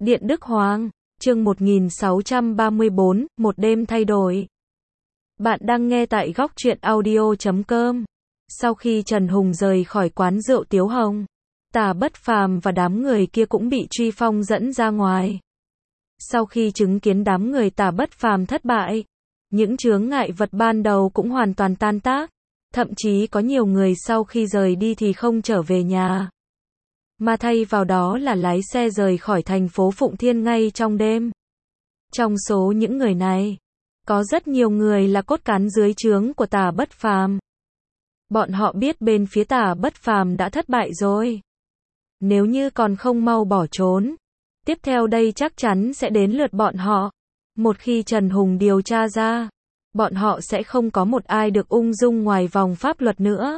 Điện Đức Hoàng, chương 1634, một đêm thay đổi. Bạn đang nghe tại góc truyện audio.com. Sau khi Trần Hùng rời khỏi quán rượu Tiếu Hồng, Tả Bất Phàm và đám người kia cũng bị Truy Phong dẫn ra ngoài. Sau khi chứng kiến đám người Tả Bất Phàm thất bại, những chướng ngại vật ban đầu cũng hoàn toàn tan tác. Thậm chí có nhiều người sau khi rời đi thì không trở về nhà, mà thay vào đó là lái xe rời khỏi thành phố Phụng Thiên ngay trong đêm. Trong số những người này, có rất nhiều người là cốt cán dưới trướng của Tả Bất Phàm. Bọn họ biết bên phía Tả Bất Phàm đã thất bại rồi. Nếu như còn không mau bỏ trốn, tiếp theo đây chắc chắn sẽ đến lượt bọn họ. Một khi Trần Hùng điều tra ra, bọn họ sẽ không có một ai được ung dung ngoài vòng pháp luật nữa.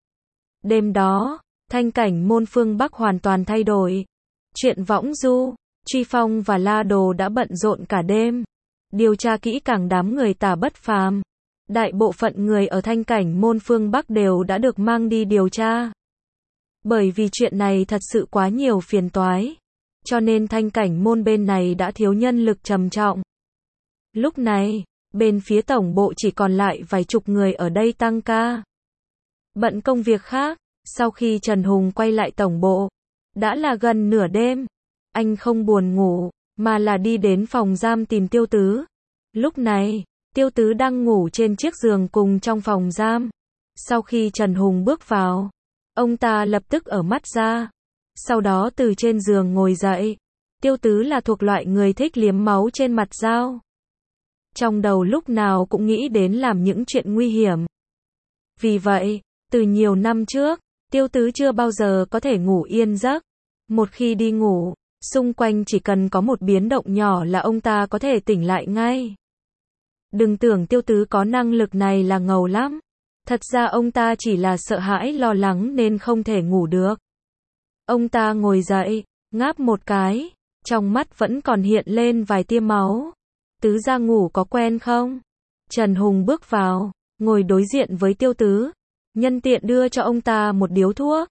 Đêm đó, thanh cảnh môn phương Bắc hoàn toàn thay đổi. Chuyện Võng Du, Truy Phong và La Đồ đã bận rộn cả đêm, điều tra kỹ càng đám người Tả Bất Phàm. Đại bộ phận người ở thanh cảnh môn phương Bắc đều đã được mang đi điều tra. Bởi vì chuyện này thật sự quá nhiều phiền toái, cho nên thanh cảnh môn bên này đã thiếu nhân lực trầm trọng. Lúc này, bên phía tổng bộ chỉ còn lại vài chục người ở đây tăng ca, bận công việc khác. Sau khi Trần Hùng quay lại tổng bộ, đã là gần nửa đêm. Anh không buồn ngủ, mà là đi đến phòng giam tìm Tiêu Tứ. Lúc này, Tiêu Tứ đang ngủ trên chiếc giường cùng trong phòng giam. Sau khi Trần Hùng bước vào, ông ta lập tức ở mắt ra, sau đó từ trên giường ngồi dậy. Tiêu Tứ là thuộc loại người thích liếm máu trên mặt dao. Trong đầu lúc nào cũng nghĩ đến làm những chuyện nguy hiểm. Vì vậy, từ nhiều năm trước, Tiêu Tứ chưa bao giờ có thể ngủ yên giấc. Một khi đi ngủ, xung quanh chỉ cần có một biến động nhỏ là ông ta có thể tỉnh lại ngay. Đừng tưởng Tiêu Tứ có năng lực này là ngầu lắm. Thật ra ông ta chỉ là sợ hãi lo lắng nên không thể ngủ được. Ông ta ngồi dậy, ngáp một cái, trong mắt vẫn còn hiện lên vài tia máu. Tứ ra ngủ có quen không? Trần Hùng bước vào, ngồi đối diện với Tiêu Tứ, nhân tiện đưa cho ông ta một điếu thuốc.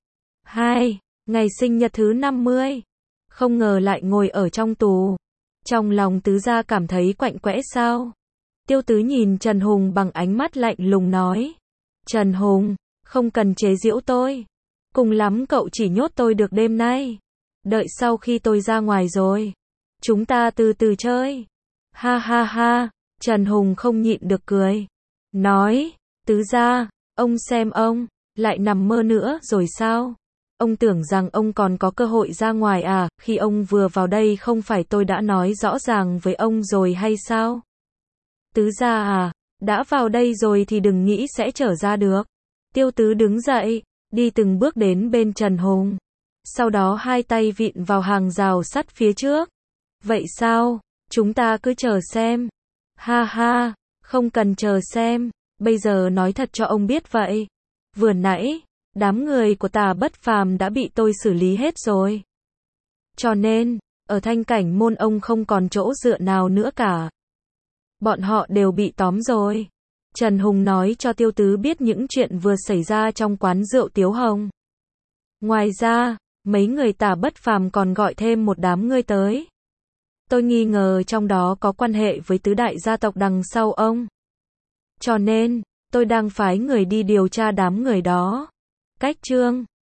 Ngày sinh nhật thứ 50. Không ngờ lại ngồi ở trong tù. Trong lòng Tứ gia cảm thấy quạnh quẽ sao? Tiêu Tứ nhìn Trần Hùng bằng ánh mắt lạnh lùng nói. Trần Hùng, không cần chế giễu tôi. Cùng lắm cậu chỉ nhốt tôi được đêm nay. Đợi sau khi tôi ra ngoài rồi, chúng ta từ từ chơi. Ha ha ha, Trần Hùng không nhịn được cười. Nói, Tứ gia, ông xem ông, lại nằm mơ nữa rồi sao? Ông tưởng rằng ông còn có cơ hội ra ngoài à? Khi ông vừa vào đây không phải tôi đã nói rõ ràng với ông rồi hay sao? Tứ gia à, đã vào đây rồi thì đừng nghĩ sẽ trở ra được. Tiêu Tứ đứng dậy, đi từng bước đến bên Trần Hùng. Sau đó hai tay vịn vào hàng rào sắt phía trước. Vậy sao? Chúng ta cứ chờ xem. Ha ha, không cần chờ xem. Bây giờ nói thật cho ông biết vậy. Vừa nãy, đám người của Tả Bất Phàm đã bị tôi xử lý hết rồi. Cho nên, ở thanh cảnh môn ông không còn chỗ dựa nào nữa cả. Bọn họ đều bị tóm rồi. Trần Hùng nói cho Tiêu Tứ biết những chuyện vừa xảy ra trong quán rượu Tiếu Hồng. Ngoài ra, mấy người Tả Bất Phàm còn gọi thêm một đám người tới. Tôi nghi ngờ trong đó có quan hệ với tứ đại gia tộc đằng sau ông. Cho nên, tôi đang phái người đi điều tra đám người đó. Cách chương